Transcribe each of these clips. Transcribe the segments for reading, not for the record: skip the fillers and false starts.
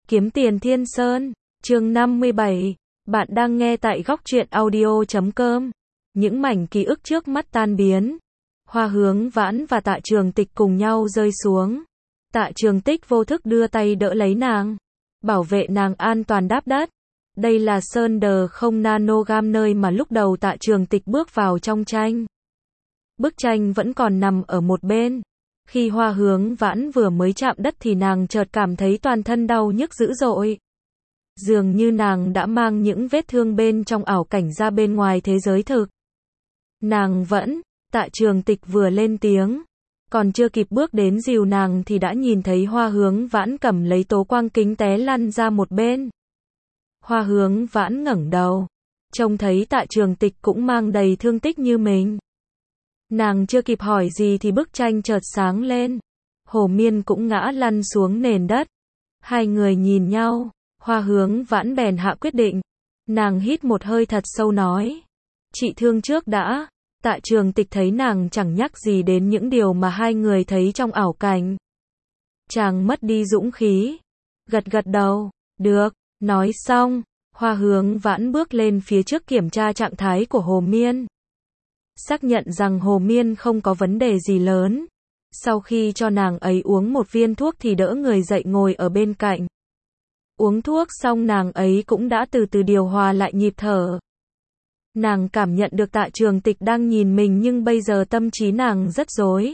Kiếm tiền Thiên Sơn, chương 57. Bạn đang nghe tại góc truyện audio.com. Những mảnh ký ức trước mắt tan biến. Hoa Hướng Vãn và Tạ Trường Tịch cùng nhau rơi xuống. Tạ Trường Tịch vô thức đưa tay đỡ lấy nàng, bảo vệ nàng an toàn đáp đất. Đây là Sơn Đờ không Nanogam, nơi mà lúc đầu Tạ Trường Tịch bước vào trong tranh. Bức tranh vẫn còn nằm ở một bên. Khi Hoa Hướng Vãn vừa mới chạm đất thì nàng chợt cảm thấy toàn thân đau nhức dữ dội. Dường như nàng đã mang những vết thương bên trong ảo cảnh ra bên ngoài thế giới thực. Nàng vẫn, Tạ Trường Tịch vừa lên tiếng, còn chưa kịp bước đến dìu nàng thì đã nhìn thấy Hoa Hướng Vãn cầm lấy tố quang kính té lăn ra một bên. Hoa Hướng Vãn ngẩng đầu, trông thấy Tạ Trường Tịch cũng mang đầy thương tích như mình. Nàng chưa kịp hỏi gì thì bức tranh chợt sáng lên. Hồ Miên cũng ngã lăn xuống nền đất. Hai người nhìn nhau, Hoa Hướng Vãn bèn hạ quyết định. Nàng hít một hơi thật sâu nói: "Chị thương trước đã." Tạ Trường Tịch thấy nàng chẳng nhắc gì đến những điều mà hai người thấy trong ảo cảnh. Chàng mất đi dũng khí, gật gật đầu, "Được." Nói xong, Hoa Hướng Vãn bước lên phía trước kiểm tra trạng thái của Hồ Miên. Xác nhận rằng Hồ Miên không có vấn đề gì lớn. Sau khi cho nàng ấy uống một viên thuốc thì đỡ người dậy ngồi ở bên cạnh. Uống thuốc xong nàng ấy cũng đã từ từ điều hòa lại nhịp thở. Nàng cảm nhận được Tạ Trường Tịch đang nhìn mình nhưng bây giờ tâm trí nàng rất rối.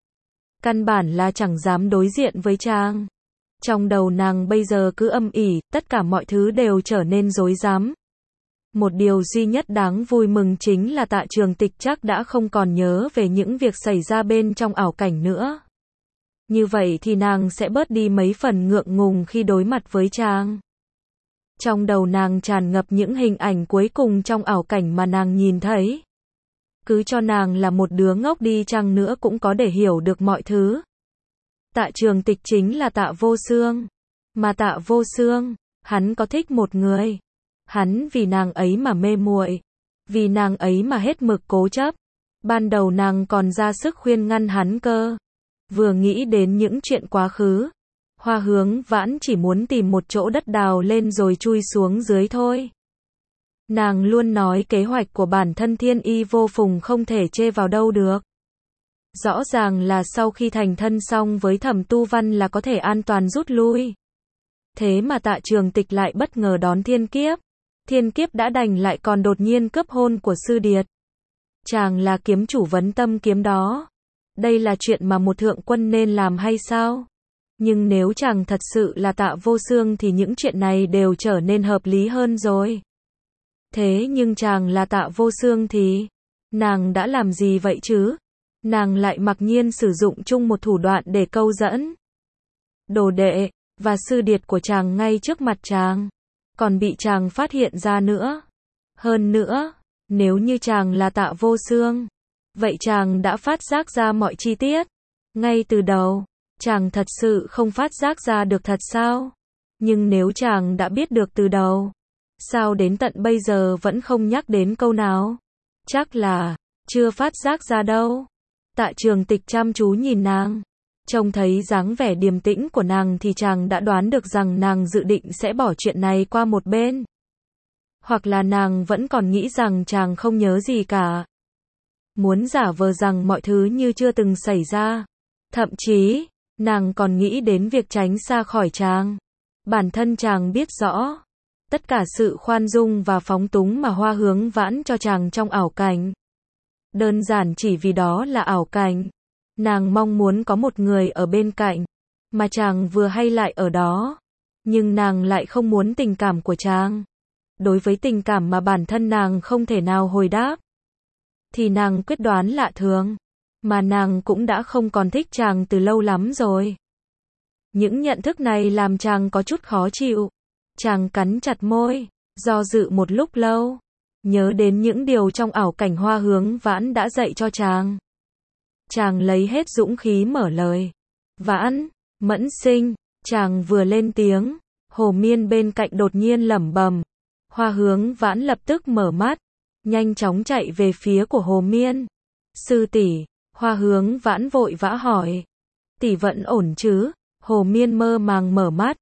Căn bản là chẳng dám đối diện với chàng. Trong đầu nàng bây giờ cứ âm ỉ, tất cả mọi thứ đều trở nên rối rắm. Một điều duy nhất đáng vui mừng chính là Tạ Trường Tịch chắc đã không còn nhớ về những việc xảy ra bên trong ảo cảnh nữa. Như vậy thì nàng sẽ bớt đi mấy phần ngượng ngùng khi đối mặt với chàng. Trong đầu nàng tràn ngập những hình ảnh cuối cùng trong ảo cảnh mà nàng nhìn thấy. Cứ cho nàng là một đứa ngốc đi chăng nữa cũng có để hiểu được mọi thứ. Tạ Trường Tịch chính là Tạ Vô Xương. Mà Tạ Vô Xương, hắn có thích một người. Hắn vì nàng ấy mà mê muội, vì nàng ấy mà hết mực cố chấp. Ban đầu nàng còn ra sức khuyên ngăn hắn cơ. Vừa nghĩ đến những chuyện quá khứ, Hoa Hướng Vãn chỉ muốn tìm một chỗ đất đào lên rồi chui xuống dưới thôi. Nàng luôn nói kế hoạch của bản thân thiên y vô phùng không thể chê vào đâu được. Rõ ràng là sau khi thành thân xong với Thẩm Tu Văn là có thể an toàn rút lui. Thế mà Tạ Trường Tịch lại bất ngờ đón thiên kiếp. Thiên kiếp đã đành lại còn đột nhiên cướp hôn của sư điệt. Chàng là kiếm chủ vấn tâm kiếm đó. Đây là chuyện mà một thượng quân nên làm hay sao? Nhưng nếu chàng thật sự là Tạ Vô Xương thì những chuyện này đều trở nên hợp lý hơn rồi. Thế nhưng chàng là Tạ Vô Xương thì nàng đã làm gì vậy chứ? Nàng lại mặc nhiên sử dụng chung một thủ đoạn để câu dẫn đồ đệ và sư điệt của chàng ngay trước mặt chàng, còn bị chàng phát hiện ra nữa. Hơn nữa, nếu như chàng là Tạ Vô Xương, vậy chàng đã phát giác ra mọi chi tiết ngay từ đầu. Chàng thật sự không phát giác ra được thật sao? Nhưng nếu chàng đã biết được từ đầu, sao đến tận bây giờ vẫn không nhắc đến câu nào? Chắc là chưa phát giác ra đâu. Tạ Trường Tịch chăm chú nhìn nàng, trông thấy dáng vẻ điềm tĩnh của nàng thì chàng đã đoán được rằng nàng dự định sẽ bỏ chuyện này qua một bên. Hoặc là nàng vẫn còn nghĩ rằng chàng không nhớ gì cả. Muốn giả vờ rằng mọi thứ như chưa từng xảy ra. Thậm chí, nàng còn nghĩ đến việc tránh xa khỏi chàng. Bản thân chàng biết rõ tất cả sự khoan dung và phóng túng mà Hoa Hướng Vãn cho chàng trong ảo cảnh. Đơn giản chỉ vì đó là ảo cảnh. Nàng mong muốn có một người ở bên cạnh, mà chàng vừa hay lại ở đó. Nhưng nàng lại không muốn tình cảm của chàng. Đối với tình cảm mà bản thân nàng không thể nào hồi đáp, thì nàng quyết đoán lạ thường. Mà nàng cũng đã không còn thích chàng từ lâu lắm rồi. Những nhận thức này làm chàng có chút khó chịu. Chàng cắn chặt môi, do dự một lúc lâu. Nhớ đến những điều trong ảo cảnh Hoa Hướng Vãn đã dạy cho chàng. Chàng lấy hết dũng khí mở lời. "Vãn, Mẫn Sinh." Chàng vừa lên tiếng, Hồ Miên bên cạnh đột nhiên lẩm bẩm. Hoa Hướng Vãn lập tức mở mắt, nhanh chóng chạy về phía của Hồ Miên. "Sư tỷ." Hoa Hướng Vãn vội vã hỏi. "Tỷ vẫn ổn chứ?" Hồ Miên mơ màng mở mắt.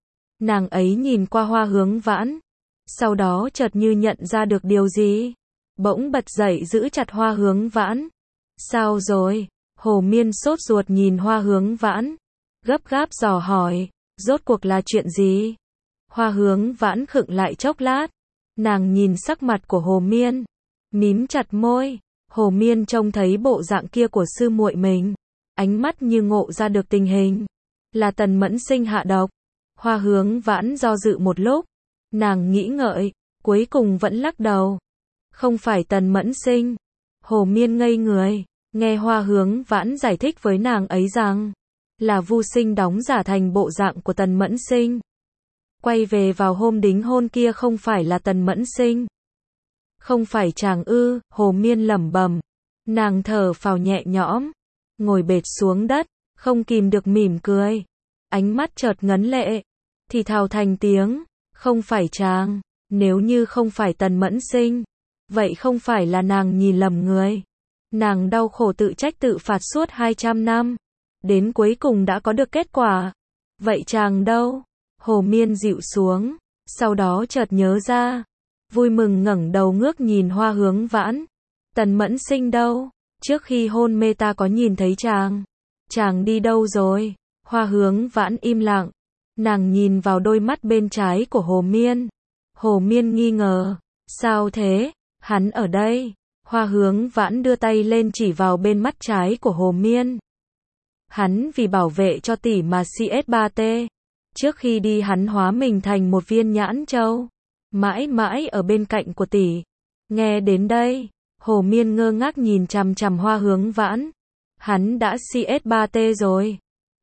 Nàng ấy nhìn qua Hoa Hướng Vãn, sau đó chợt như nhận ra được điều gì, bỗng bật dậy giữ chặt Hoa Hướng Vãn. Sao rồi? Hồ Miên sốt ruột nhìn Hoa Hướng Vãn, gấp gáp dò hỏi, rốt cuộc là chuyện gì? Hoa Hướng Vãn khựng lại chốc lát, nàng nhìn sắc mặt của Hồ Miên, mím chặt môi. Hồ Miên trông thấy bộ dạng kia của sư muội mình, ánh mắt như ngộ ra được tình hình, là Tần Mẫn Sinh hạ độc. Hoa Hướng Vãn do dự một lúc, nàng nghĩ ngợi, cuối cùng vẫn lắc đầu. Không phải Tần Mẫn Sinh. Hồ Miên ngây người, nghe Hoa Hướng Vãn giải thích với nàng ấy rằng, là Vu Sinh đóng giả thành bộ dạng của Tần Mẫn Sinh. Quay về vào hôm đính hôn kia không phải là Tần Mẫn Sinh. Không phải chàng ư? Hồ Miên lẩm bẩm. Nàng thở phào nhẹ nhõm, ngồi bệt xuống đất, không kìm được mỉm cười. Ánh mắt chợt ngấn lệ, thì thào thành tiếng, không phải chàng. Nếu như không phải Tần Mẫn Sinh, vậy không phải là nàng nhìn lầm người. Nàng đau khổ tự trách tự phạt suốt 200 năm, đến cuối cùng đã có được kết quả. Vậy chàng đâu? Hồ Miên dịu xuống, sau đó chợt nhớ ra, vui mừng ngẩng đầu ngước nhìn Hoa Hướng Vãn. Tần Mẫn Sinh đâu? Trước khi hôn mê ta có nhìn thấy chàng. Chàng đi đâu rồi? Hoa Hướng Vãn im lặng, nàng nhìn vào đôi mắt bên trái của Hồ Miên. Hồ Miên nghi ngờ, sao thế? Hắn ở đây. Hoa Hướng Vãn đưa tay lên chỉ vào bên mắt trái của Hồ Miên. Hắn vì bảo vệ cho tỷ mà CS3T. Trước khi đi hắn hóa mình thành một viên nhãn châu, mãi mãi ở bên cạnh của tỷ. Nghe đến đây, Hồ Miên ngơ ngác nhìn chằm chằm Hoa Hướng Vãn. Hắn đã CS3T rồi.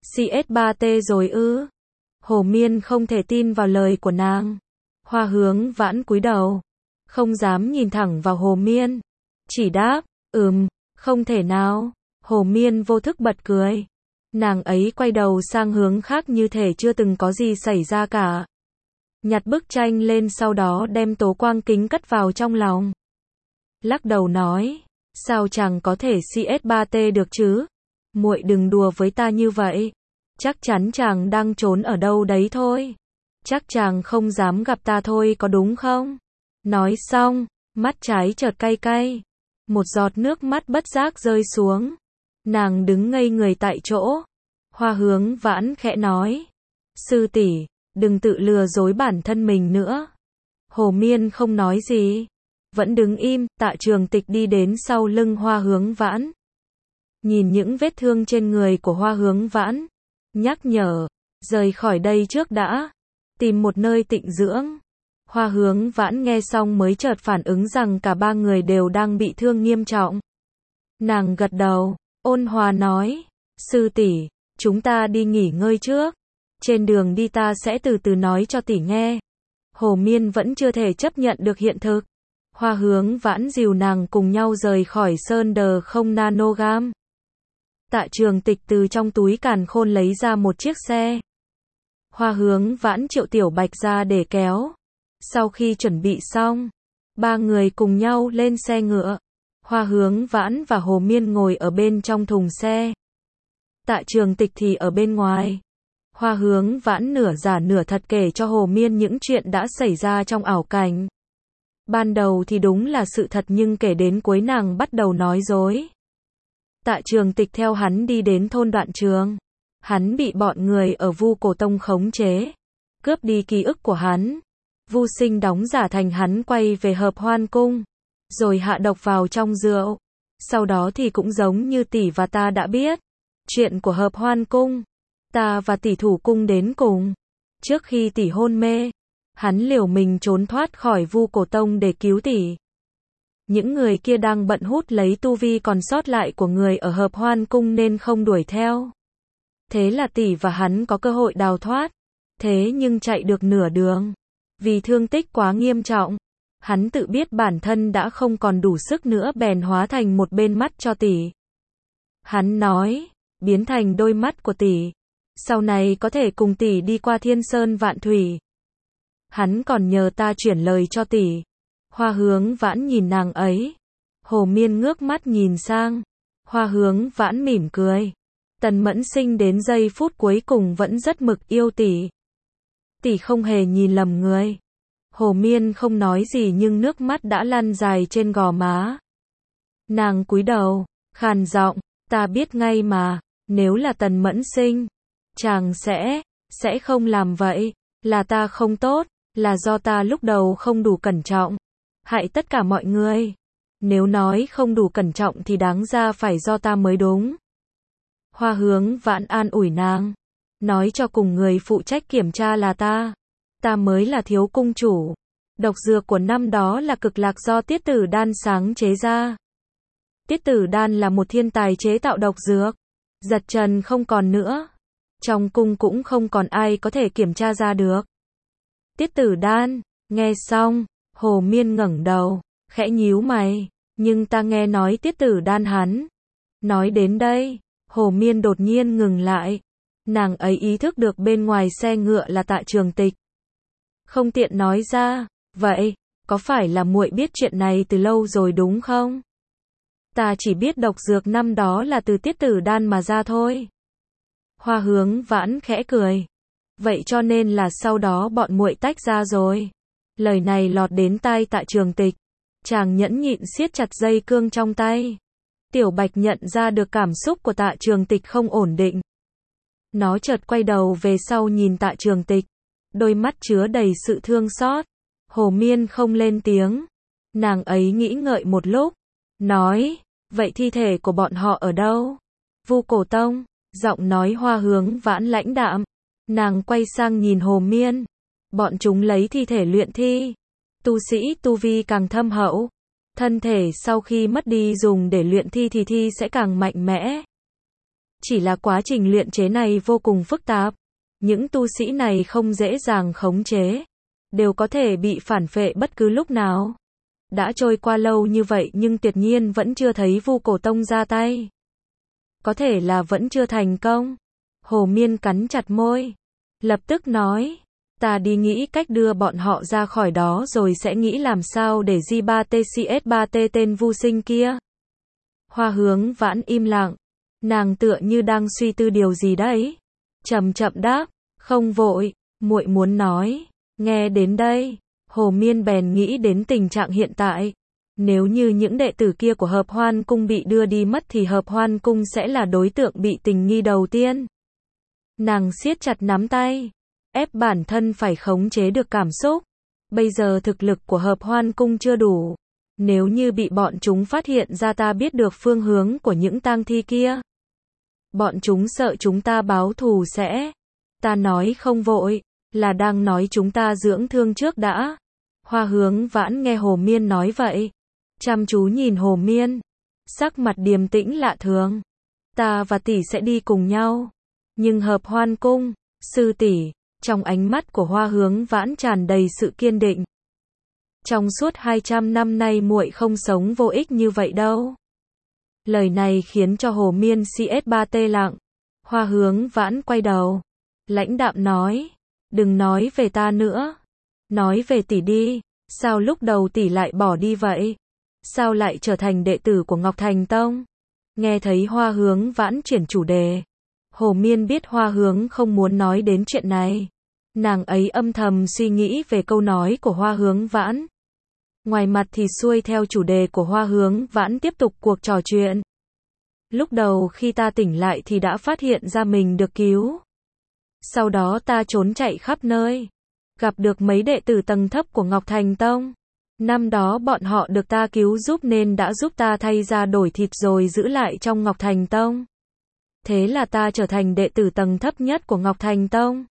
CS3T rồi ư? Hồ Miên không thể tin vào lời của nàng. Hoa Hướng Vãn cúi đầu, không dám nhìn thẳng vào Hồ Miên, chỉ đáp, không thể nào. Hồ Miên vô thức bật cười. Nàng ấy quay đầu sang hướng khác như thể chưa từng có gì xảy ra cả. Nhặt bức tranh lên sau đó đem tố quang kính cất vào trong lòng. Lắc đầu nói, sao chàng có thể CS3T được chứ? Muội đừng đùa với ta như vậy. Chắc chắn chàng đang trốn ở đâu đấy thôi. Chắc chàng không dám gặp ta thôi có đúng không? Nói xong, mắt trái chợt cay cay. Một giọt nước mắt bất giác rơi xuống. Nàng đứng ngây người tại chỗ. Hoa Hướng Vãn khẽ nói, sư tỷ, đừng tự lừa dối bản thân mình nữa. Hồ Miên không nói gì, vẫn đứng im. Tạ Trường Tịch đi đến sau lưng Hoa Hướng Vãn, nhìn những vết thương trên người của Hoa Hướng Vãn, nhắc nhở, rời khỏi đây trước đã, tìm một nơi tịnh dưỡng. Hoa Hướng Vãn nghe xong mới chợt phản ứng rằng cả ba người đều đang bị thương nghiêm trọng. Nàng gật đầu, ôn hòa nói, sư tỷ, chúng ta đi nghỉ ngơi trước. Trên đường đi ta sẽ từ từ nói cho tỷ nghe. Hồ Miên vẫn chưa thể chấp nhận được hiện thực. Hoa Hướng Vãn dìu nàng cùng nhau rời khỏi Sơn Đờ không Nanogam. Tạ Trường Tịch từ trong túi càn khôn lấy ra một chiếc xe. Hoa Hướng Vãn triệu Tiểu Bạch ra để kéo. Sau khi chuẩn bị xong, ba người cùng nhau lên xe ngựa. Hoa Hướng Vãn và Hồ Miên ngồi ở bên trong thùng xe. Tạ Trường Tịch thì ở bên ngoài. Hoa Hướng Vãn nửa giả nửa thật kể cho Hồ Miên những chuyện đã xảy ra trong ảo cảnh. Ban đầu thì đúng là sự thật nhưng kể đến cuối nàng bắt đầu nói dối. Tạ Trường Tịch theo hắn đi đến thôn Đoạn Trường. Hắn bị bọn người ở Vu Cổ Tông khống chế, cướp đi ký ức của hắn. Vu Sinh đóng giả thành hắn quay về Hợp Hoan Cung, rồi hạ độc vào trong rượu. Sau đó thì cũng giống như tỷ và ta đã biết chuyện của Hợp Hoan Cung, ta và tỷ thủ cung đến cùng. Trước khi tỷ hôn mê, hắn liều mình trốn thoát khỏi Vu Cổ Tông để cứu tỷ. Những người kia đang bận hút lấy tu vi còn sót lại của người ở Hợp Hoan Cung nên không đuổi theo. Thế là tỷ và hắn có cơ hội đào thoát. Thế nhưng chạy được nửa đường, vì thương tích quá nghiêm trọng, hắn tự biết bản thân đã không còn đủ sức nữa bèn hóa thành một bên mắt cho tỷ. Hắn nói, biến thành đôi mắt của tỷ, sau này có thể cùng tỷ đi qua Thiên Sơn Vạn Thủy. Hắn còn nhờ ta chuyển lời cho tỷ. Hoa Hướng Vãn nhìn nàng ấy. Hồ Miên ngước mắt nhìn sang. Hoa Hướng Vãn mỉm cười. Tần Mẫn Sinh đến giây phút cuối cùng vẫn rất mực yêu tỷ. tỷ không hề nhìn lầm người. Hồ Miên không nói gì nhưng nước mắt đã lăn dài trên gò má. Nàng cúi đầu, khàn giọng, ta biết ngay mà, nếu là Tần Mẫn Sinh, chàng sẽ không làm vậy, là ta không tốt, là do ta lúc đầu không đủ cẩn trọng, hại tất cả mọi người. Nếu nói không đủ cẩn trọng thì đáng ra phải do ta mới đúng. Hoa Hướng Vãn an ủi nàng, nói cho cùng người phụ trách kiểm tra là ta mới là thiếu cung chủ. Độc dược của năm đó là cực lạc do Tiết Tử Đan sáng chế ra. Tiết Tử Đan là một thiên tài chế tạo độc dược. Giật Trần không còn nữa. Trong cung cũng không còn ai có thể kiểm tra ra được. Tiết Tử Đan, nghe xong, Hồ Miên ngẩng đầu, khẽ nhíu mày, nhưng ta nghe nói Tiết Tử Đan hắn. Nói đến đây, Hồ Miên đột nhiên ngừng lại. Nàng ấy ý thức được bên ngoài xe ngựa là Tạ Trường Tịch. Không tiện nói ra, vậy, có phải là muội biết chuyện này từ lâu rồi đúng không? Ta chỉ biết độc dược năm đó là từ Tiết Tử Đan mà ra thôi. Hoa Hướng Vãn khẽ cười. Vậy cho nên là sau đó bọn muội tách ra rồi. Lời này lọt đến tai Tạ Trường Tịch. Chàng nhẫn nhịn siết chặt dây cương trong tay. Tiểu Bạch nhận ra được cảm xúc của Tạ Trường Tịch không ổn định. Nó chợt quay đầu về sau nhìn Tạ Trường Tịch. Đôi mắt chứa đầy sự thương xót. Hồ Miên không lên tiếng. Nàng ấy nghĩ ngợi một lúc. Nói, vậy thi thể của bọn họ ở đâu? Vu Cổ Tông, giọng nói Hoa Hướng Vãn lãnh đạm. Nàng quay sang nhìn Hồ Miên. Bọn chúng lấy thi thể luyện thi. Tu sĩ tu vi càng thâm hậu. Thân thể sau khi mất đi dùng để luyện thi thì thi sẽ càng mạnh mẽ. Chỉ là quá trình luyện chế này vô cùng phức tạp. Những tu sĩ này không dễ dàng khống chế. Đều có thể bị phản phệ bất cứ lúc nào. Đã trôi qua lâu như vậy nhưng tuyệt nhiên vẫn chưa thấy Vu Cổ Tông ra tay. Có thể là vẫn chưa thành công. Hồ Miên cắn chặt môi. Lập tức nói. Ta đi nghĩ cách đưa bọn họ ra khỏi đó rồi sẽ nghĩ làm sao để J3TCS3T tên Vu Sinh kia. Hoa Hướng Vãn im lặng. Nàng tựa như đang suy tư điều gì đấy. Chậm chậm đáp. Không vội, muội muốn nói. Nghe đến đây, Hồ Miên bèn nghĩ đến tình trạng hiện tại. Nếu như những đệ tử kia của Hợp Hoan Cung bị đưa đi mất thì Hợp Hoan Cung sẽ là đối tượng bị tình nghi đầu tiên. Nàng siết chặt nắm tay, ép bản thân phải khống chế được cảm xúc. Bây giờ thực lực của Hợp Hoan Cung chưa đủ. Nếu như bị bọn chúng phát hiện ra ta biết được phương hướng của những tang thi kia. Bọn chúng sợ chúng ta báo thù sẽ. Ta nói không vội, là đang nói chúng ta dưỡng thương trước đã. Hoa Hướng Vãn nghe Hồ Miên nói vậy. Chăm chú nhìn Hồ Miên. Sắc mặt điềm tĩnh lạ thường. Ta và tỷ sẽ đi cùng nhau. Nhưng Hợp Hoan Cung, sư tỷ, trong ánh mắt của Hoa Hướng Vãn tràn đầy sự kiên định. Trong suốt 200 năm nay muội không sống vô ích như vậy đâu. Lời này khiến cho Hồ Miên CS3T lặng. Hoa Hướng Vãn quay đầu. Lãnh đạm nói. Đừng nói về ta nữa. Nói về tỷ đi. Sao lúc đầu tỷ lại bỏ đi vậy? Sao lại trở thành đệ tử của Ngọc Thành Tông? Nghe thấy Hoa Hướng Vãn chuyển chủ đề. Hồ Miên biết Hoa Hướng không muốn nói đến chuyện này. Nàng ấy âm thầm suy nghĩ về câu nói của Hoa Hướng Vãn. Ngoài mặt thì xuôi theo chủ đề của Hoa Hướng Vãn tiếp tục cuộc trò chuyện. Lúc đầu khi ta tỉnh lại thì đã phát hiện ra mình được cứu. Sau đó ta trốn chạy khắp nơi. Gặp được mấy đệ tử tầng thấp của Ngọc Thành Tông. Năm đó bọn họ được ta cứu giúp nên đã giúp ta thay ra đổi thịt rồi giữ lại trong Ngọc Thành Tông. Thế là ta trở thành đệ tử tầng thấp nhất của Ngọc Thành Tông.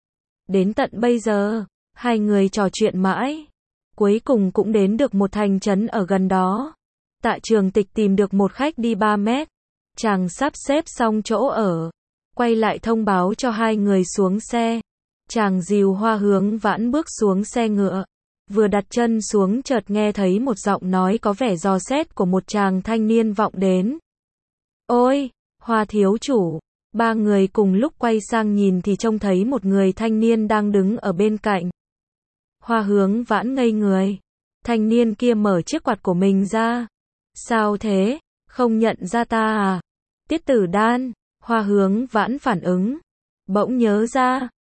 Đến tận bây giờ, hai người trò chuyện mãi. Cuối cùng cũng đến được một thành trấn ở gần đó. Tạ Trường Tịch tìm được một khách đi 3 mét. Chàng sắp xếp xong chỗ ở. Quay lại thông báo cho hai người xuống xe. Chàng dìu Hoa Hướng Vãn bước xuống xe ngựa. Vừa đặt chân xuống chợt nghe thấy một giọng nói có vẻ dò xét của một chàng thanh niên vọng đến. Ôi, Hoa thiếu chủ. Ba người cùng lúc quay sang nhìn thì trông thấy một người thanh niên đang đứng ở bên cạnh. Hoa Hướng Vãn ngây người. Thanh niên kia mở chiếc quạt của mình ra. Sao thế? Không nhận ra ta à? Tiết Tử Đan. Hoa Hướng Vãn phản ứng. Bỗng nhớ ra.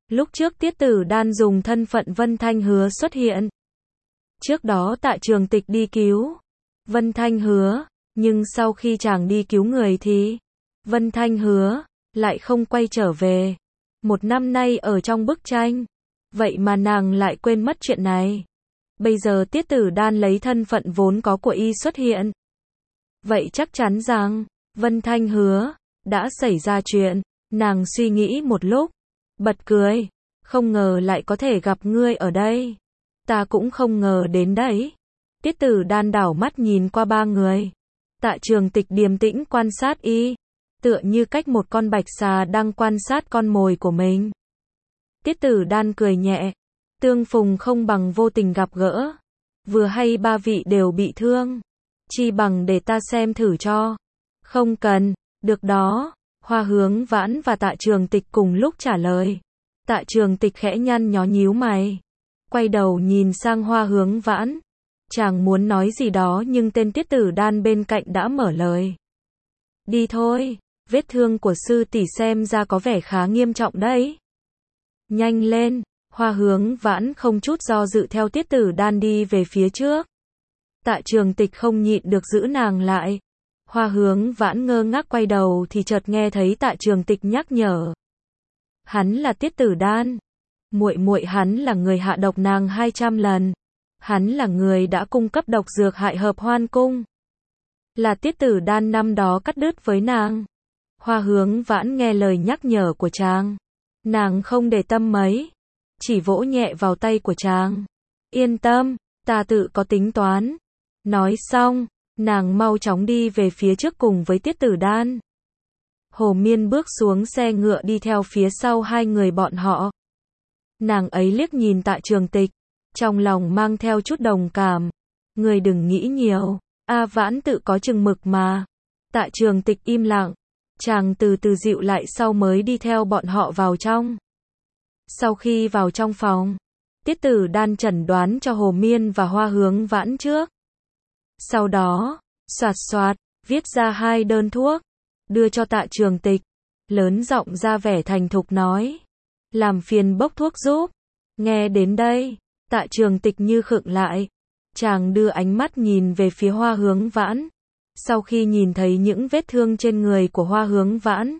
Lúc trước Tiết Tử Đan dùng thân phận Vân Thanh Hứa xuất hiện. Trước đó Tạ Trường Tịch đi cứu Vân Thanh Hứa, nhưng sau khi chàng đi cứu người thì Vân Thanh Hứa lại không quay trở về. 1 năm nay ở trong bức tranh, vậy mà nàng lại quên mất chuyện này. Bây giờ Tiết Tử Đan lấy thân phận vốn có của y xuất hiện. Vậy chắc chắn rằng Vân Thanh Hứa đã xảy ra chuyện. Nàng suy nghĩ một lúc, bật cười, không ngờ lại có thể gặp ngươi ở đây. Ta cũng không ngờ đến đấy. Tiết Tử Đan đảo mắt nhìn qua 3 người. Tạ Trường Tịch điềm tĩnh quan sát y, tựa như cách một con bạch xà đang quan sát con mồi của mình. Tiết Tử Đan cười nhẹ, tương phùng không bằng vô tình gặp gỡ. Vừa hay 3 vị đều bị thương, chi bằng để ta xem thử cho. Không cần, được đó. Hoa Hướng Vãn và Tạ Trường Tịch cùng lúc trả lời. Tạ Trường Tịch khẽ nhăn nhó nhíu mày, quay đầu nhìn sang Hoa Hướng Vãn. Chàng muốn nói gì đó nhưng tên Tiết Tử Đan bên cạnh đã mở lời. Đi thôi, vết thương của sư tỷ xem ra có vẻ khá nghiêm trọng đấy. Nhanh lên, Hoa Hướng Vãn không chút do dự theo Tiết Tử Đan đi về phía trước. Tạ Trường Tịch không nhịn được giữ nàng lại. Hoa Hướng Vãn ngơ ngác quay đầu thì chợt nghe thấy Tạ Trường Tịch nhắc nhở. Hắn là Tiết Tử Đan. Muội hắn là người hạ độc nàng 200 lần. Hắn là người đã cung cấp độc dược hại Hợp Hoan Cung. Là Tiết Tử Đan năm đó cắt đứt với nàng. Hoa Hướng Vãn nghe lời nhắc nhở của chàng, nàng không để tâm mấy, chỉ vỗ nhẹ vào tay của chàng. Yên tâm, ta tự có tính toán. Nói xong, nàng mau chóng đi về phía trước cùng với Tiết Tử Đan. Hồ Miên bước xuống xe ngựa đi theo phía sau 2 người bọn họ. Nàng ấy liếc nhìn Tạ Trường Tịch, trong lòng mang theo chút đồng cảm. Người đừng nghĩ nhiều, A Vãn tự có chừng mực mà. Tạ Trường Tịch im lặng, chàng từ từ dịu lại sau mới đi theo bọn họ vào trong. Sau khi vào trong phòng, Tiết Tử Đan chẩn đoán cho Hồ Miên và Hoa Hướng Vãn trước. Sau đó, xoạt xoạt, viết ra 2 đơn thuốc, đưa cho Tạ Trường Tịch, lớn giọng ra vẻ thành thục nói. Làm phiền bốc thuốc giúp. Nghe đến đây, Tạ Trường Tịch như khựng lại. Chàng đưa ánh mắt nhìn về phía Hoa Hướng Vãn. Sau khi nhìn thấy những vết thương trên người của Hoa Hướng Vãn,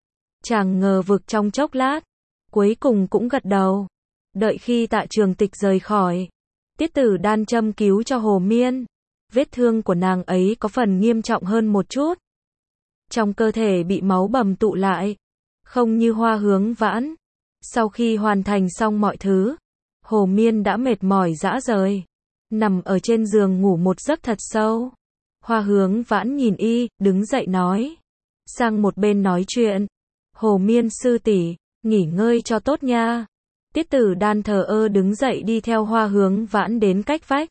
chàng ngờ vực trong chốc lát, cuối cùng cũng gật đầu. Đợi khi Tạ Trường Tịch rời khỏi, Tiết Tử Đan châm cứu cho Hồ Miên. Vết thương của nàng ấy có phần nghiêm trọng hơn một chút. Trong cơ thể bị máu bầm tụ lại, không như Hoa Hướng Vãn. Sau khi hoàn thành xong mọi thứ, Hồ Miên đã mệt mỏi rã rời, nằm ở trên giường ngủ một giấc thật sâu. Hoa Hướng Vãn nhìn y, đứng dậy nói. Sang một bên nói chuyện. Hồ Miên sư tỷ, nghỉ ngơi cho tốt nha. Tiết Tử Đan thờ ơ đứng dậy đi theo Hoa Hướng Vãn đến cách vách.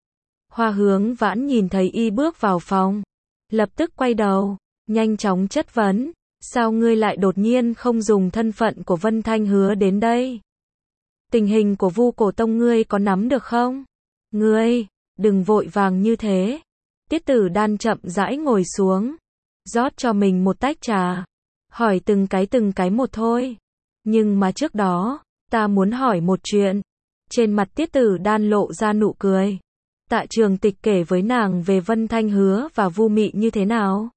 Hoa Hướng Vãn nhìn thấy y bước vào phòng, lập tức quay đầu, nhanh chóng chất vấn. Sao ngươi lại đột nhiên không dùng thân phận của Vân Thanh Hứa đến đây? Tình hình của Vu Cổ Tông ngươi có nắm được không? Ngươi, đừng vội vàng như thế. Tiết Tử Đan chậm rãi ngồi xuống, rót cho mình một tách trà, hỏi từng cái một thôi. Nhưng mà trước đó, ta muốn hỏi một chuyện. Trên mặt Tiết Tử Đan lộ ra nụ cười. Tạ Trường Tịch kể với nàng về Vân Thanh Hứa và Vu Mị như thế nào?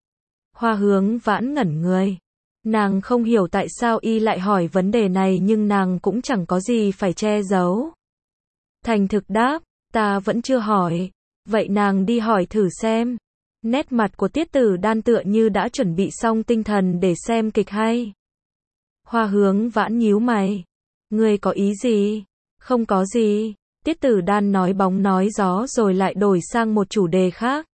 Hoa Hướng Vãn ngẩn người. Nàng không hiểu tại sao y lại hỏi vấn đề này nhưng nàng cũng chẳng có gì phải che giấu. Thành thực đáp, ta vẫn chưa hỏi. Vậy nàng đi hỏi thử xem. Nét mặt của Tiết Tử Đan tựa như đã chuẩn bị xong tinh thần để xem kịch hay. Hoa Hướng Vãn nhíu mày. Ngươi có ý gì? Không có gì. Tiết Tử Đan nói bóng nói gió rồi lại đổi sang một chủ đề khác.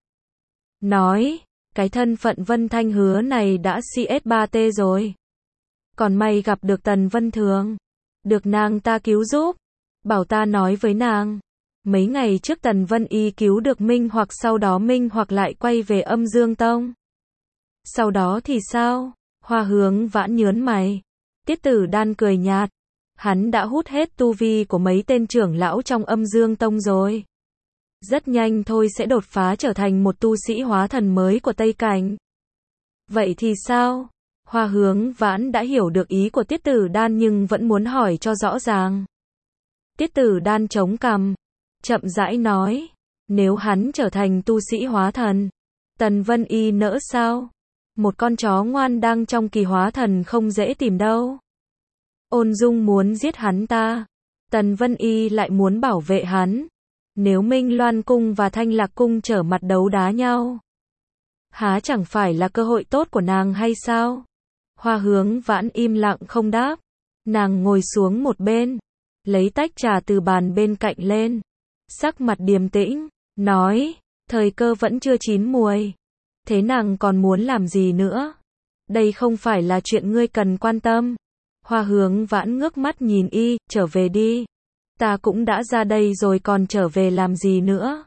Nói, cái thân phận Vân Thanh Hứa này đã CS3T rồi. Còn may gặp được Tần Vân Thường. Được nàng ta cứu giúp. Bảo ta nói với nàng. Mấy ngày trước Tần Vân Y cứu được Minh Hoặc sau đó Minh Hoặc lại quay về Âm Dương Tông. Sau đó thì sao? Hoa Hướng Vãn nhớn mày. Tiết Tử Đan cười nhạt. Hắn đã hút hết tu vi của mấy tên trưởng lão trong Âm Dương Tông rồi. Rất nhanh thôi sẽ đột phá trở thành một tu sĩ hóa thần mới của Tây Cảnh. Vậy thì sao? Hoa Hướng Vãn đã hiểu được ý của Tiết Tử Đan nhưng vẫn muốn hỏi cho rõ ràng. Tiết Tử Đan chống cằm, chậm rãi nói, nếu hắn trở thành tu sĩ hóa thần, Tần Vân Y nỡ sao? Một con chó ngoan đang trong kỳ hóa thần không dễ tìm đâu. Ôn Dung muốn giết hắn ta, Tần Vân Y lại muốn bảo vệ hắn. Nếu Minh Loan Cung và Thanh Lạc Cung trở mặt đấu đá nhau, há chẳng phải là cơ hội tốt của nàng hay sao? Hoa Hướng Vãn im lặng không đáp. Nàng ngồi xuống một bên, lấy tách trà từ bàn bên cạnh lên, sắc mặt điềm tĩnh, nói, thời cơ vẫn chưa chín muồi. Thế nàng còn muốn làm gì nữa? Đây không phải là chuyện ngươi cần quan tâm. Hoa Hướng Vãn ngước mắt nhìn y, trở về đi. Ta cũng đã ra đây rồi còn trở về làm gì nữa?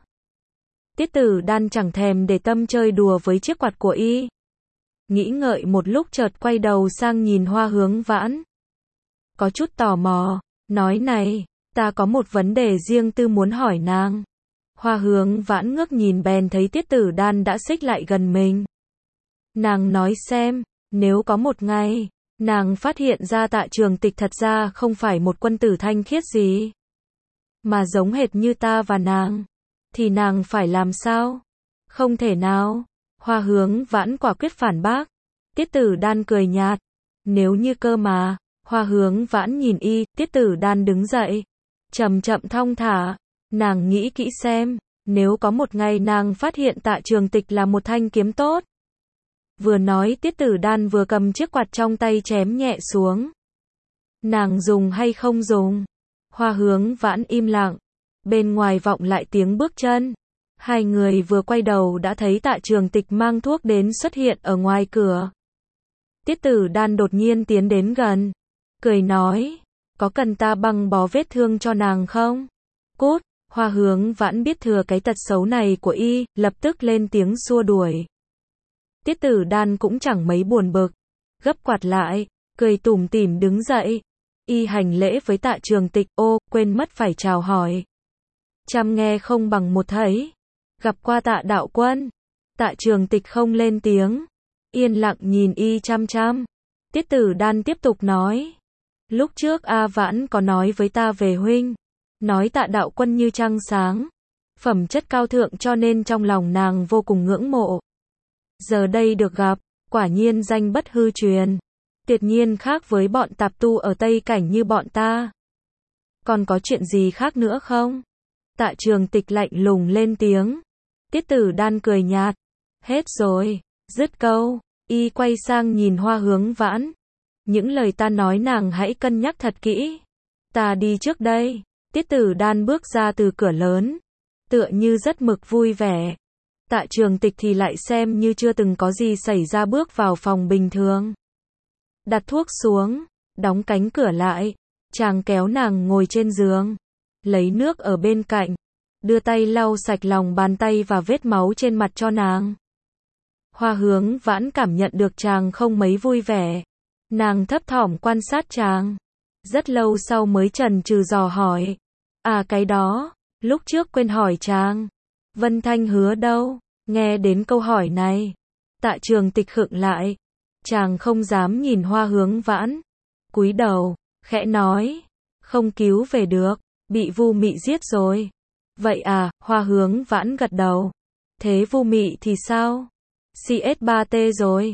Tiết Tử Đan chẳng thèm để tâm chơi đùa với chiếc quạt của y. Nghĩ ngợi một lúc chợt quay đầu sang nhìn Hoa Hướng Vãn. Có chút tò mò, nói này, ta có một vấn đề riêng tư muốn hỏi nàng. Hoa Hướng Vãn ngước nhìn bèn thấy Tiết Tử Đan đã xích lại gần mình. Nàng nói xem, nếu có một ngày, nàng phát hiện ra Tạ Trường Tịch thật ra không phải một quân tử thanh khiết gì, mà giống hệt như ta và nàng, thì nàng phải làm sao? Không thể nào. Hoa Hướng Vãn quả quyết phản bác. Tiết Tử Đan cười nhạt. Nếu như cơ mà. Hoa Hướng Vãn nhìn y, Tiết Tử Đan đứng dậy, chậm chậm thong thả. Nàng nghĩ kỹ xem, nếu có một ngày nàng phát hiện Tạ Trường Tịch là một thanh kiếm tốt. Vừa nói Tiết Tử Đan vừa cầm chiếc quạt trong tay chém nhẹ xuống. Nàng dùng hay không dùng? Hoa Hướng Vãn im lặng. Bên ngoài vọng lại tiếng bước chân. Hai người vừa quay đầu đã thấy Tạ Trường Tịch mang thuốc đến xuất hiện ở ngoài cửa. Tiết Tử Đan đột nhiên tiến đến gần, cười nói, có cần ta băng bó vết thương cho nàng không? Cút. Hoa Hướng Vãn biết thừa cái tật xấu này của y, lập tức lên tiếng xua đuổi. Tiết Tử Đan cũng chẳng mấy buồn bực, gấp quạt lại, cười tủm tỉm đứng dậy. Y hành lễ với Tạ Trường Tịch, ô, quên mất phải chào hỏi. Trăm nghe không bằng một thấy. Gặp qua Tạ đạo quân. Tạ Trường Tịch không lên tiếng, yên lặng nhìn y chăm chăm. Tiết Tử Đan tiếp tục nói, lúc trước A Vãn có nói với ta về huynh, nói Tạ đạo quân như trăng sáng, phẩm chất cao thượng cho nên trong lòng nàng vô cùng ngưỡng mộ. Giờ đây được gặp, quả nhiên danh bất hư truyền, tuyệt nhiên khác với bọn tạp tu ở Tây Cảnh như bọn ta. Còn có chuyện gì khác nữa không? Tạ Trường Tịch lạnh lùng lên tiếng. Tiết Tử Đan cười nhạt, hết rồi. Dứt câu, y quay sang nhìn Hoa Hướng Vãn. Những lời ta nói nàng hãy cân nhắc thật kỹ. Ta đi trước đây. Tiết Tử Đan bước ra từ cửa lớn, tựa như rất mực vui vẻ. Tạ Trường Tịch thì lại xem như chưa từng có gì xảy ra bước vào phòng bình thường. Đặt thuốc xuống, đóng cánh cửa lại, chàng kéo nàng ngồi trên giường, lấy nước ở bên cạnh, đưa tay lau sạch lòng bàn tay và vết máu trên mặt cho nàng. Hoa Hướng Vãn cảm nhận được chàng không mấy vui vẻ. Nàng thấp thỏm quan sát chàng. Rất lâu sau mới chần chừ dò hỏi. À cái đó, lúc trước quên hỏi chàng. Vân Thanh Hứa đâu? Nghe đến câu hỏi này, Tạ Trường Tịch khựng lại. Chàng không dám nhìn Hoa Hướng Vãn. Cúi đầu, khẽ nói. Không cứu về được, bị Vu Mị giết rồi. Vậy à, Hoa Hướng Vãn gật đầu. Thế Vu Mị thì sao? CS3T rồi.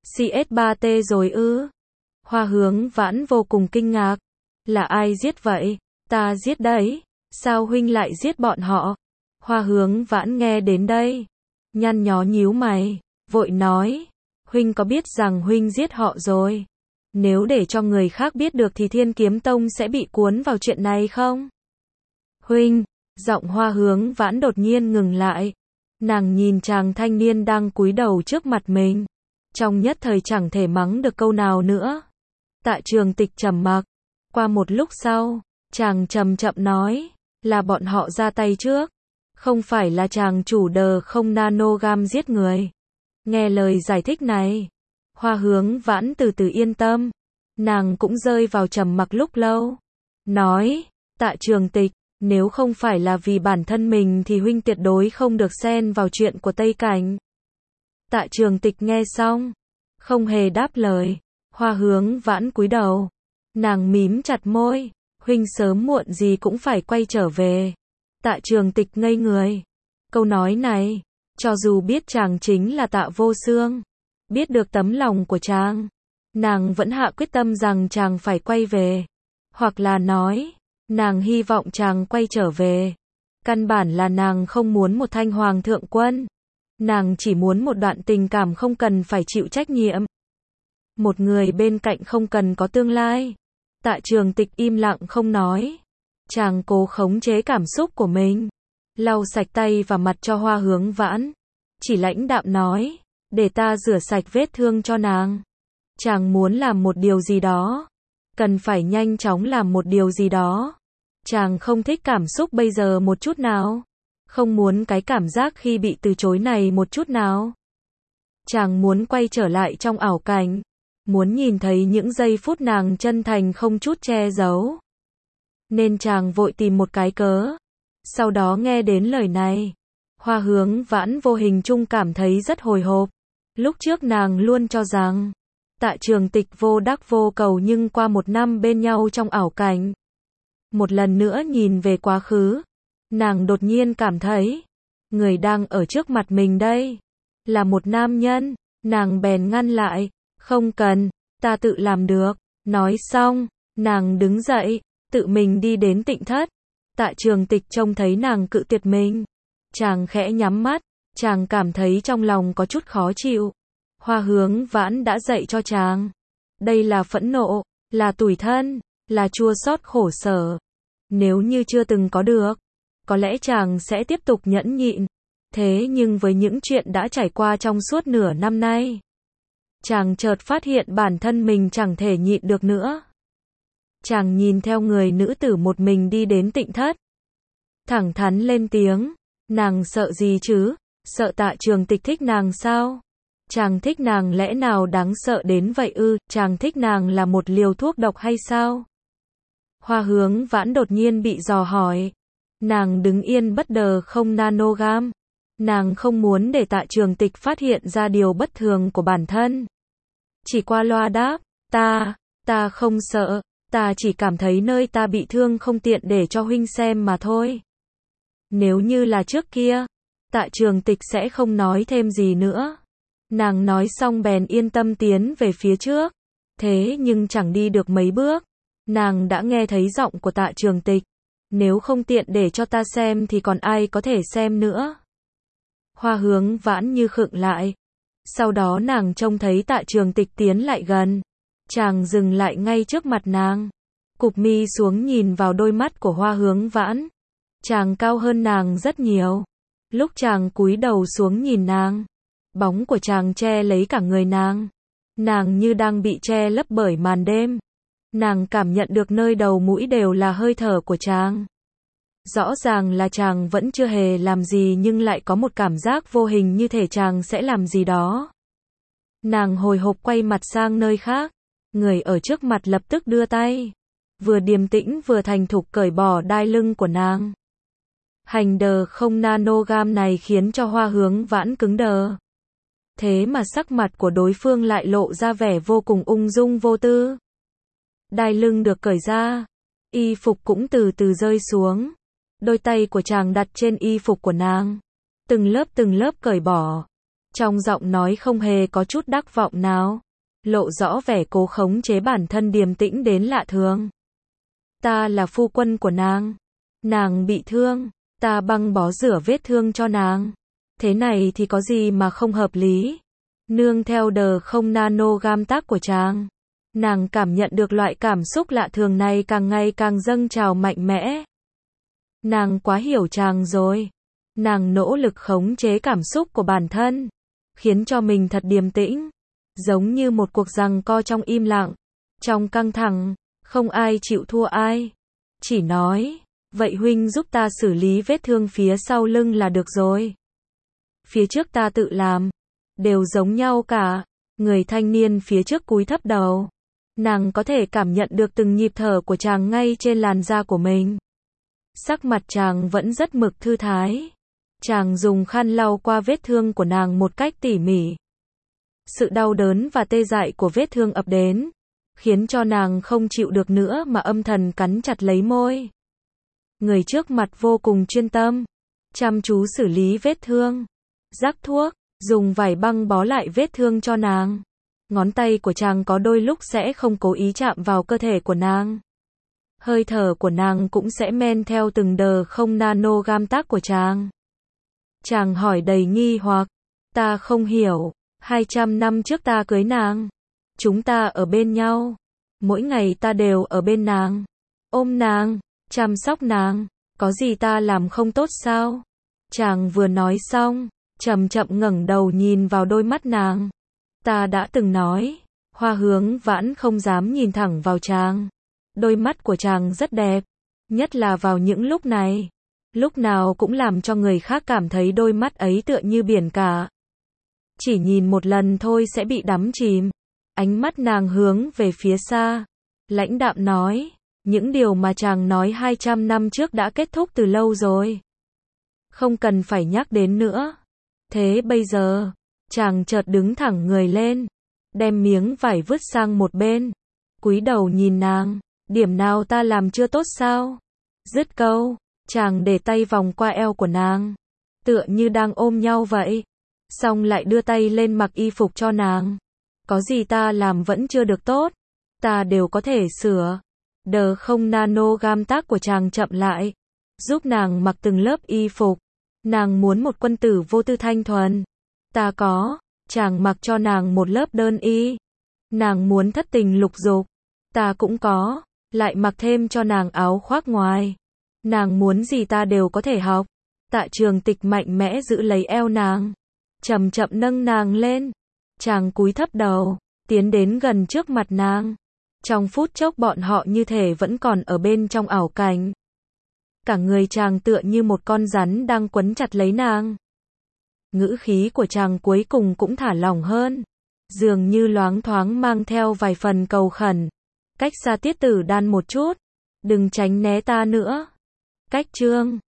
CS3T rồi ư? Hoa Hướng Vãn vô cùng kinh ngạc. Là ai giết vậy? Ta giết đấy. Sao huynh lại giết bọn họ? Hoa Hướng Vãn nghe đến đây, nhăn nhó nhíu mày, vội nói. Huynh có biết rằng huynh giết họ rồi? Nếu để cho người khác biết được thì Thiên Kiếm Tông sẽ bị cuốn vào chuyện này không? Huynh, giọng Hoa Hướng Vãn đột nhiên ngừng lại. Nàng nhìn chàng thanh niên đang cúi đầu trước mặt mình. Trong nhất thời chẳng thể mắng được câu nào nữa. Tạ Trường Tịch trầm mặc. Qua một lúc sau, chàng chậm chậm nói. Là bọn họ ra tay trước. Không phải là chàng chủ đờ không nanogam giết người. Nghe lời giải thích này, Hoa Hướng Vãn từ từ yên tâm. Nàng cũng rơi vào trầm mặc lúc lâu. Nói, Tạ Trường Tịch, nếu không phải là vì bản thân mình thì huynh tuyệt đối không được xen vào chuyện của Tây Cảnh. Tạ Trường Tịch nghe xong, Không hề đáp lời. Hoa Hướng Vãn cúi đầu. Nàng mím chặt môi. Huynh sớm muộn gì cũng phải quay trở về. Tạ Trường Tịch ngây người. Câu nói này, cho dù biết chàng chính là Tạ Vô Xương, biết được tấm lòng của chàng, nàng vẫn hạ quyết tâm rằng chàng phải quay về. Hoặc là nói, nàng hy vọng chàng quay trở về. Căn bản là nàng không muốn một thanh hoàng thượng quân. Nàng chỉ muốn một đoạn tình cảm không cần phải chịu trách nhiệm. Một người bên cạnh không cần có tương lai. Tạ Trường Tịch im lặng không nói. Chàng cố khống chế cảm xúc của mình. Lau sạch tay và mặt cho Hoa Hướng Vãn. Chỉ lãnh đạm nói, để ta rửa sạch vết thương cho nàng. Chàng muốn làm một điều gì đó. Cần phải nhanh chóng làm một điều gì đó. Chàng không thích cảm xúc bây giờ một chút nào. Không muốn cái cảm giác khi bị từ chối này một chút nào. Chàng muốn quay trở lại trong ảo cảnh. Muốn nhìn thấy những giây phút nàng chân thành không chút che giấu. Nên chàng vội tìm một cái cớ. Sau đó nghe đến lời này, Hoa Hướng Vãn vô hình chung cảm thấy rất hồi hộp. Lúc trước nàng luôn cho rằng Tạ Trường Tịch vô đắc vô cầu, nhưng qua một năm bên nhau trong ảo cảnh, một lần nữa nhìn về quá khứ, nàng đột nhiên cảm thấy người đang ở trước mặt mình đây là một nam nhân. Nàng bèn ngăn lại, không cần, ta tự làm được. Nói xong, nàng đứng dậy, tự mình đi đến Tịnh thất. Tạ Trường Tịch trông thấy nàng cự tuyệt mình, chàng khẽ nhắm mắt. Chàng cảm thấy trong lòng có chút khó chịu. Hoa Hướng Vãn đã dạy cho chàng. Đây là phẫn nộ, là tủi thân, là chua xót khổ sở. Nếu như chưa từng có được, có lẽ chàng sẽ tiếp tục nhẫn nhịn. Thế nhưng với những chuyện đã trải qua trong suốt nửa năm nay, chàng chợt phát hiện bản thân mình chẳng thể nhịn được nữa. Chàng nhìn theo người nữ tử một mình đi đến Tịnh thất. Thẳng thắn lên tiếng, nàng sợ gì chứ? Sợ Tạ Trường Tịch thích nàng sao? Chàng thích nàng lẽ nào đáng sợ đến vậy ư? Chàng thích nàng là một liều thuốc độc hay sao? Hoa Hướng Vãn đột nhiên bị dò hỏi. Nàng đứng yên bất đờ không nanogam. Nàng không muốn để Tạ Trường Tịch phát hiện ra điều bất thường của bản thân. Chỉ qua loa đáp, ta không sợ, ta chỉ cảm thấy nơi ta bị thương không tiện để cho huynh xem mà thôi. Nếu như là trước kia, Tạ Trường Tịch sẽ không nói thêm gì nữa. Nàng nói xong bèn yên tâm tiến về phía trước. Thế nhưng chẳng đi được mấy bước, nàng đã nghe thấy giọng của Tạ Trường Tịch. Nếu không tiện để cho ta xem thì còn ai có thể xem nữa? Hoa Hướng Vãn như khựng lại. Sau đó nàng trông thấy Tạ Trường Tịch tiến lại gần. Chàng dừng lại ngay trước mặt nàng. Cụp mi xuống nhìn vào đôi mắt của Hoa Hướng Vãn. Chàng cao hơn nàng rất nhiều. Lúc chàng cúi đầu xuống nhìn nàng, bóng của chàng che lấy cả người nàng. Nàng như đang bị che lấp bởi màn đêm. Nàng cảm nhận được nơi đầu mũi đều là hơi thở của chàng. Rõ ràng là chàng vẫn chưa hề làm gì nhưng lại có một cảm giác vô hình như thể chàng sẽ làm gì đó. Nàng hồi hộp quay mặt sang nơi khác. Người ở trước mặt lập tức đưa tay, vừa điềm tĩnh vừa thành thục cởi bỏ đai lưng của nàng. Hành đờ không nanogam này khiến cho Hoa Hướng Vãn cứng đờ. Thế mà sắc mặt của đối phương lại lộ ra vẻ vô cùng ung dung vô tư. Đai lưng được cởi ra, y phục cũng từ từ rơi xuống. Đôi tay của chàng đặt trên y phục của nàng, từng lớp cởi bỏ. Trong giọng nói không hề có chút đắc vọng nào, lộ rõ vẻ cố khống chế bản thân điềm tĩnh đến lạ thường. Ta là phu quân của nàng. Nàng bị thương, ta băng bó rửa vết thương cho nàng. Thế này thì có gì mà không hợp lý? Nương theo đờ không nanogam tác của chàng, nàng cảm nhận được loại cảm xúc lạ thường này càng ngày càng dâng trào mạnh mẽ. Nàng quá hiểu chàng rồi. Nàng nỗ lực khống chế cảm xúc của bản thân, khiến cho mình thật điềm tĩnh, giống như một cuộc giằng co trong im lặng, trong căng thẳng, không ai chịu thua ai. Chỉ nói, vậy huynh giúp ta xử lý vết thương phía sau lưng là được rồi. Phía trước ta tự làm, đều giống nhau cả. Người thanh niên phía trước cúi thấp đầu. Nàng có thể cảm nhận được từng nhịp thở của chàng ngay trên làn da của mình. Sắc mặt chàng vẫn rất mực thư thái. Chàng dùng khăn lau qua vết thương của nàng một cách tỉ mỉ. Sự đau đớn và tê dại của vết thương ập đến, khiến cho nàng không chịu được nữa mà âm thầm cắn chặt lấy môi. Người trước mặt vô cùng chuyên tâm, chăm chú xử lý vết thương, rắc thuốc, dùng vải băng bó lại vết thương cho nàng. Ngón tay của chàng có đôi lúc sẽ không cố ý chạm vào cơ thể của nàng. Hơi thở của nàng cũng sẽ men theo từng đờ không nano gam tác của chàng. Chàng hỏi đầy nghi hoặc, ta không hiểu, 200 năm trước ta cưới nàng, chúng ta ở bên nhau, mỗi ngày ta đều ở bên nàng, ôm nàng, chăm sóc nàng, có gì ta làm không tốt sao? Chàng vừa nói xong, chậm chậm ngẩng đầu nhìn vào đôi mắt nàng. Ta đã từng nói, Hoa Hướng Vãn không dám nhìn thẳng vào chàng. Đôi mắt của chàng rất đẹp, nhất là vào những lúc này. Lúc nào cũng làm cho người khác cảm thấy đôi mắt ấy tựa như biển cả. Chỉ nhìn một lần thôi sẽ bị đắm chìm. Ánh mắt nàng hướng về phía xa, lãnh đạm nói, những điều mà chàng nói 200 năm trước đã kết thúc từ lâu rồi. Không cần phải nhắc đến nữa. Thế bây giờ, chàng chợt đứng thẳng người lên, đem miếng vải vứt sang một bên, cúi đầu nhìn nàng, điểm nào ta làm chưa tốt sao? Dứt câu, chàng để tay vòng qua eo của nàng, tựa như đang ôm nhau vậy, xong lại đưa tay lên mặc y phục cho nàng. Có gì ta làm vẫn chưa được tốt, ta đều có thể sửa. Đờ không nano gam tác của chàng chậm lại, giúp nàng mặc từng lớp y phục. Nàng muốn một quân tử vô tư thanh thuần. Ta có, chàng mặc cho nàng một lớp đơn y. Nàng muốn thất tình lục dục. Ta cũng có, lại mặc thêm cho nàng áo khoác ngoài. Nàng muốn gì ta đều có thể học. Tạ Trường Tịch mạnh mẽ giữ lấy eo nàng, chậm chậm nâng nàng lên. Chàng cúi thấp đầu, tiến đến gần trước mặt nàng. Trong phút chốc bọn họ như thể vẫn còn ở bên trong ảo cảnh. Cả người chàng tựa như một con rắn đang quấn chặt lấy nàng. Ngữ khí của chàng cuối cùng cũng thả lỏng hơn, dường như loáng thoáng mang theo vài phần cầu khẩn. Cách xa Tiết Tử Đan một chút, đừng tránh né ta nữa. Cách chương